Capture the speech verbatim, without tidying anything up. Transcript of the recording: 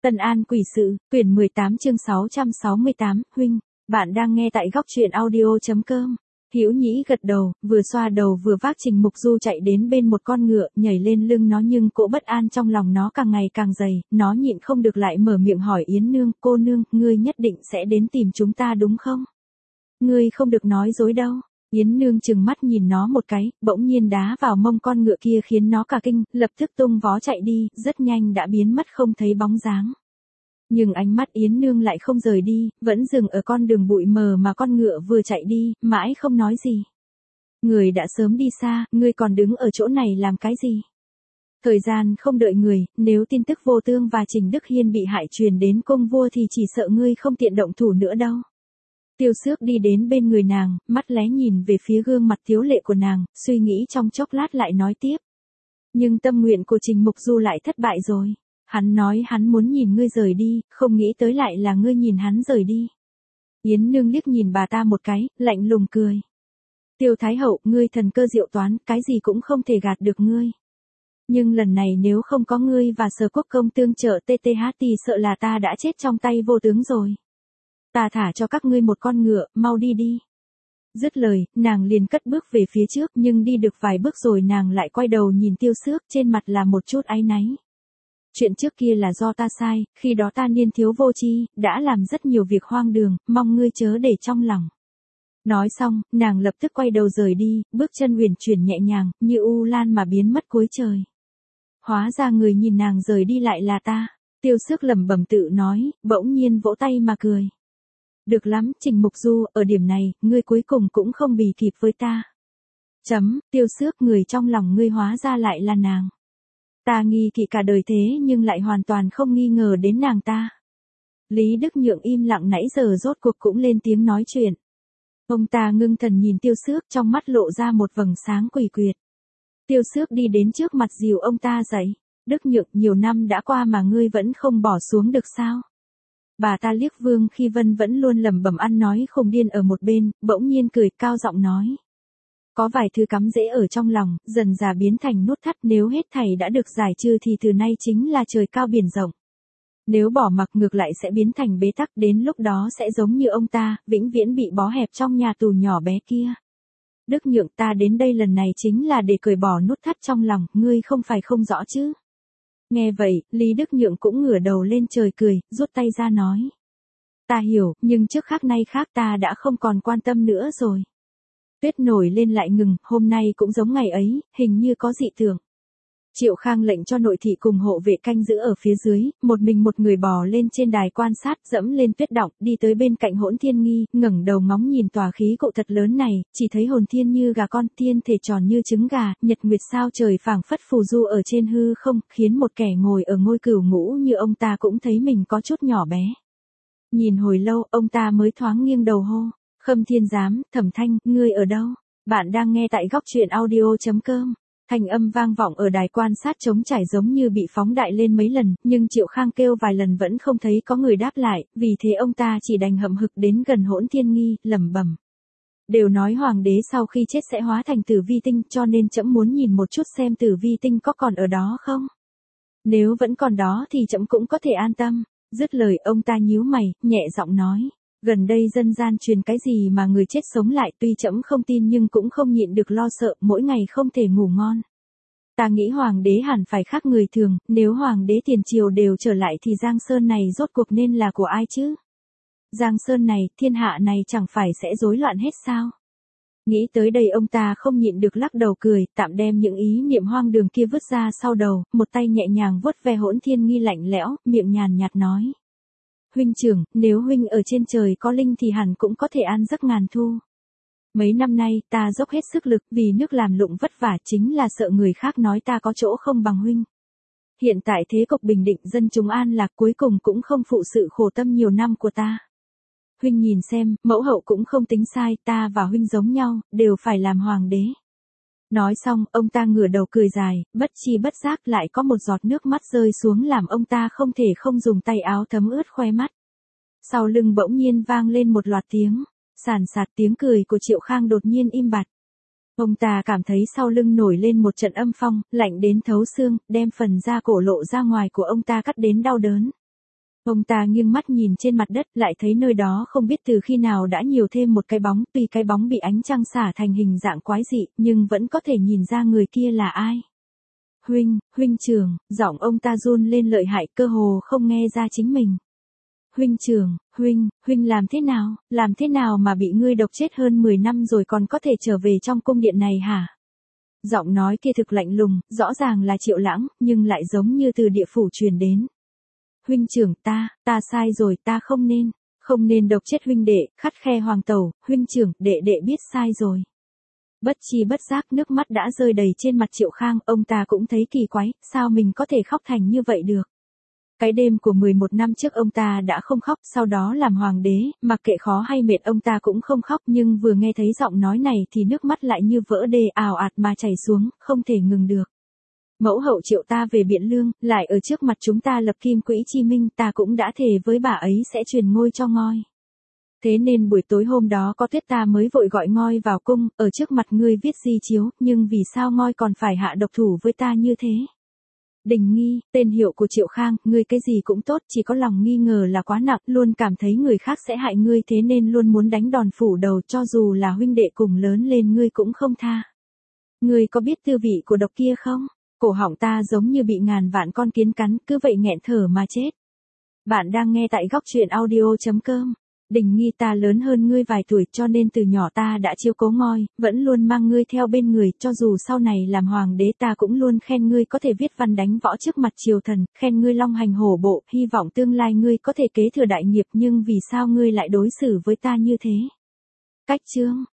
Tân An Quỷ Sự, quyển mười tám chương sáu trăm sáu mươi tám, huynh, bạn đang nghe tại góc truyện audio.com. Hữu Nhĩ gật đầu, vừa xoa đầu vừa vác Trình Mục Du chạy đến bên một con ngựa, nhảy lên lưng nó nhưng cỗ bất an trong lòng nó càng ngày càng dày, nó nhịn không được lại mở miệng hỏi Yến Nương, cô nương, ngươi nhất định sẽ đến tìm chúng ta đúng không? Ngươi không được nói dối đâu. Yến Nương trừng mắt nhìn nó một cái, bỗng nhiên đá vào mông con ngựa kia khiến nó cả kinh, lập tức tung vó chạy đi, rất nhanh đã biến mất không thấy bóng dáng. Nhưng ánh mắt Yến Nương lại không rời đi, vẫn dừng ở con đường bụi mờ mà con ngựa vừa chạy đi, mãi không nói gì. Người đã sớm đi xa, ngươi còn đứng ở chỗ này làm cái gì? Thời gian không đợi người, nếu tin tức Vô Tương và Trình Đức Hiên bị hại truyền đến cung vua thì chỉ sợ ngươi không tiện động thủ nữa đâu. Tiêu Xước đi đến bên người nàng, mắt lé nhìn về phía gương mặt tiếu lệ của nàng, suy nghĩ trong chốc lát lại nói tiếp. Nhưng tâm nguyện của Trình Mục Du lại thất bại rồi. Hắn nói hắn muốn nhìn ngươi rời đi, không nghĩ tới lại là ngươi nhìn hắn rời đi. Yến Nương liếc nhìn bà ta một cái, lạnh lùng cười. Tiêu Thái Hậu, ngươi thần cơ diệu toán, cái gì cũng không thể gạt được ngươi. Nhưng lần này nếu không có ngươi và Sở Quốc công tương trợ tê tê hát thì sợ là ta đã chết trong tay Vô Tướng rồi. Ta thả cho các ngươi một con ngựa, mau đi đi. Dứt lời, nàng liền cất bước về phía trước nhưng đi được vài bước rồi nàng lại quay đầu nhìn Tiêu Xước, trên mặt là một chút áy náy. Chuyện trước kia là do ta sai, khi đó ta niên thiếu vô tri, đã làm rất nhiều việc hoang đường, mong ngươi chớ để trong lòng. Nói xong, nàng lập tức quay đầu rời đi, bước chân huyền chuyển nhẹ nhàng, như u lan mà biến mất cuối trời. Hóa ra người nhìn nàng rời đi lại là ta. Tiêu Xước lẩm bẩm tự nói, bỗng nhiên vỗ tay mà cười. Được lắm, Trình Mục Du, ở điểm này, ngươi cuối cùng cũng không bì kịp với ta. Chấm, Tiêu Xước, người trong lòng ngươi hóa ra lại là nàng. Ta nghi kỵ cả đời thế nhưng lại hoàn toàn không nghi ngờ đến nàng ta. Lý Đức Nhượng im lặng nãy giờ rốt cuộc cũng lên tiếng nói chuyện. Ông ta ngưng thần nhìn Tiêu Xước, trong mắt lộ ra một vầng sáng quỷ quyệt. Tiêu Xước đi đến trước mặt dìu ông ta dậy. Đức Nhượng, nhiều năm đã qua mà ngươi vẫn không bỏ xuống được sao? Bà ta liếc Vương Khi Vân vẫn luôn lẩm bẩm ăn nói khùng điên ở một bên, bỗng nhiên cười cao giọng nói. Có vài thứ cắm rễ ở trong lòng, dần dà biến thành nút thắt, nếu hết thảy đã được giải trừ thì từ nay chính là trời cao biển rộng. Nếu bỏ mặc ngược lại sẽ biến thành bế tắc, đến lúc đó sẽ giống như ông ta, vĩnh viễn bị bó hẹp trong nhà tù nhỏ bé kia. Đức Nhượng, ta đến đây lần này chính là để cởi bỏ nút thắt trong lòng, ngươi không phải không rõ chứ? Nghe vậy, Lý Đức Nhượng cũng ngửa đầu lên trời cười, rút tay ra nói. Ta hiểu, nhưng trước khác nay khác, ta đã không còn quan tâm nữa rồi. Tuyết nổi lên lại ngừng, hôm nay cũng giống ngày ấy, hình như có dị tượng. Triệu Khang lệnh cho nội thị cùng hộ vệ canh giữ ở phía dưới, một mình một người bò lên trên đài quan sát, dẫm lên tuyết đọng, đi tới bên cạnh Hỗn Thiên Nghi, ngẩng đầu ngóng nhìn tòa khí cụ thật lớn này, chỉ thấy hồn thiên như gà con, thiên thể tròn như trứng gà, nhật nguyệt sao trời phảng phất phù du ở trên hư không, khiến một kẻ ngồi ở ngôi cửu ngũ như ông ta cũng thấy mình có chút nhỏ bé. Nhìn hồi lâu, ông ta mới thoáng nghiêng đầu hô. Khâm Thiên Giám, Thẩm Thanh, ngươi ở đâu? Bạn đang nghe tại góc truyện audio.com. Thanh âm vang vọng ở đài quan sát trống trải giống như bị phóng đại lên mấy lần, nhưng Triệu Khang kêu vài lần vẫn không thấy có người đáp lại, vì thế ông ta chỉ đành hậm hực đến gần Hỗn Thiên Nghi, lẩm bẩm. Đều nói hoàng đế sau khi chết sẽ hóa thành Tử Vi Tinh, cho nên trẫm muốn nhìn một chút xem Tử Vi Tinh có còn ở đó không? Nếu vẫn còn đó thì trẫm cũng có thể an tâm. Dứt lời ông ta nhíu mày, nhẹ giọng nói. Gần đây dân gian truyền cái gì mà người chết sống lại, tuy trẫm không tin nhưng cũng không nhịn được lo sợ, mỗi ngày không thể ngủ ngon. Ta nghĩ hoàng đế hẳn phải khác người thường, nếu hoàng đế tiền triều đều trở lại thì Giang Sơn này rốt cuộc nên là của ai chứ? Giang Sơn này, thiên hạ này chẳng phải sẽ rối loạn hết sao? Nghĩ tới đây ông ta không nhịn được lắc đầu cười, tạm đem những ý niệm hoang đường kia vứt ra sau đầu, một tay nhẹ nhàng vuốt ve Hỗn Thiên Nghi lạnh lẽo, miệng nhàn nhạt nói. Huynh trưởng, nếu huynh ở trên trời có linh thì hẳn cũng có thể an giấc ngàn thu. Mấy năm nay, ta dốc hết sức lực vì nước làm lụng vất vả, chính là sợ người khác nói ta có chỗ không bằng huynh. Hiện tại thế cục bình định, dân chúng an lạc, cuối cùng cũng không phụ sự khổ tâm nhiều năm của ta. Huynh nhìn xem, mẫu hậu cũng không tính sai, ta và huynh giống nhau, đều phải làm hoàng đế. Nói xong, ông ta ngửa đầu cười dài, bất chi bất giác lại có một giọt nước mắt rơi xuống làm ông ta không thể không dùng tay áo thấm ướt khoe mắt. Sau lưng bỗng nhiên vang lên một loạt tiếng, sàn sạt, tiếng cười của Triệu Khang đột nhiên im bặt. Ông ta cảm thấy sau lưng nổi lên một trận âm phong, lạnh đến thấu xương, đem phần da cổ lộ ra ngoài của ông ta cắt đến đau đớn. Ông ta nghiêng mắt nhìn trên mặt đất, lại thấy nơi đó không biết từ khi nào đã nhiều thêm một cái bóng, tuy cái bóng bị ánh trăng xả thành hình dạng quái dị, nhưng vẫn có thể nhìn ra người kia là ai. Huynh, huynh trưởng, giọng ông ta run lên lợi hại, cơ hồ không nghe ra chính mình. Huynh trưởng, huynh, huynh làm thế nào, làm thế nào mà bị ngươi độc chết hơn mười năm rồi còn có thể trở về trong cung điện này hả? Giọng nói kia thực lạnh lùng, rõ ràng là Triệu Lãng, nhưng lại giống như từ địa phủ truyền đến. Huynh trưởng ta, ta sai rồi, ta không nên, không nên độc chết huynh đệ, khắt khe hoàng tẩu, huynh trưởng, đệ đệ biết sai rồi. Bất chi bất giác nước mắt đã rơi đầy trên mặt Triệu Khang, ông ta cũng thấy kỳ quái, sao mình có thể khóc thành như vậy được. Cái đêm của mười một năm trước ông ta đã không khóc, sau đó làm hoàng đế, mặc kệ khó hay mệt ông ta cũng không khóc, nhưng vừa nghe thấy giọng nói này thì nước mắt lại như vỡ đê ào ạt mà chảy xuống, không thể ngừng được. Mẫu hậu triệu ta về Biện Lương, lại ở trước mặt chúng ta lập kim quỹ chi minh, ta cũng đã thề với bà ấy sẽ truyền ngôi cho ngôi. Thế nên buổi tối hôm đó có tuyết ta mới vội gọi ngôi vào cung, ở trước mặt ngươi viết di chiếu, nhưng vì sao ngôi còn phải hạ độc thủ với ta như thế? Đình Nghi, tên hiệu của Triệu Khang, ngươi cái gì cũng tốt, chỉ có lòng nghi ngờ là quá nặng, luôn cảm thấy người khác sẽ hại ngươi, thế nên luôn muốn đánh đòn phủ đầu, cho dù là huynh đệ cùng lớn lên ngươi cũng không tha. Ngươi có biết tư vị của độc kia không? Cổ họng ta giống như bị ngàn vạn con kiến cắn, cứ vậy nghẹn thở mà chết. Bạn đang nghe tại góc truyện audio chấm com. Đình Nghi, ta lớn hơn ngươi vài tuổi cho nên từ nhỏ ta đã chiếu cố ngôi, vẫn luôn mang ngươi theo bên người, cho dù sau này làm hoàng đế ta cũng luôn khen ngươi có thể viết văn đánh võ trước mặt triều thần, khen ngươi long hành hổ bộ, hy vọng tương lai ngươi có thể kế thừa đại nghiệp, nhưng vì sao ngươi lại đối xử với ta như thế? Cách chương,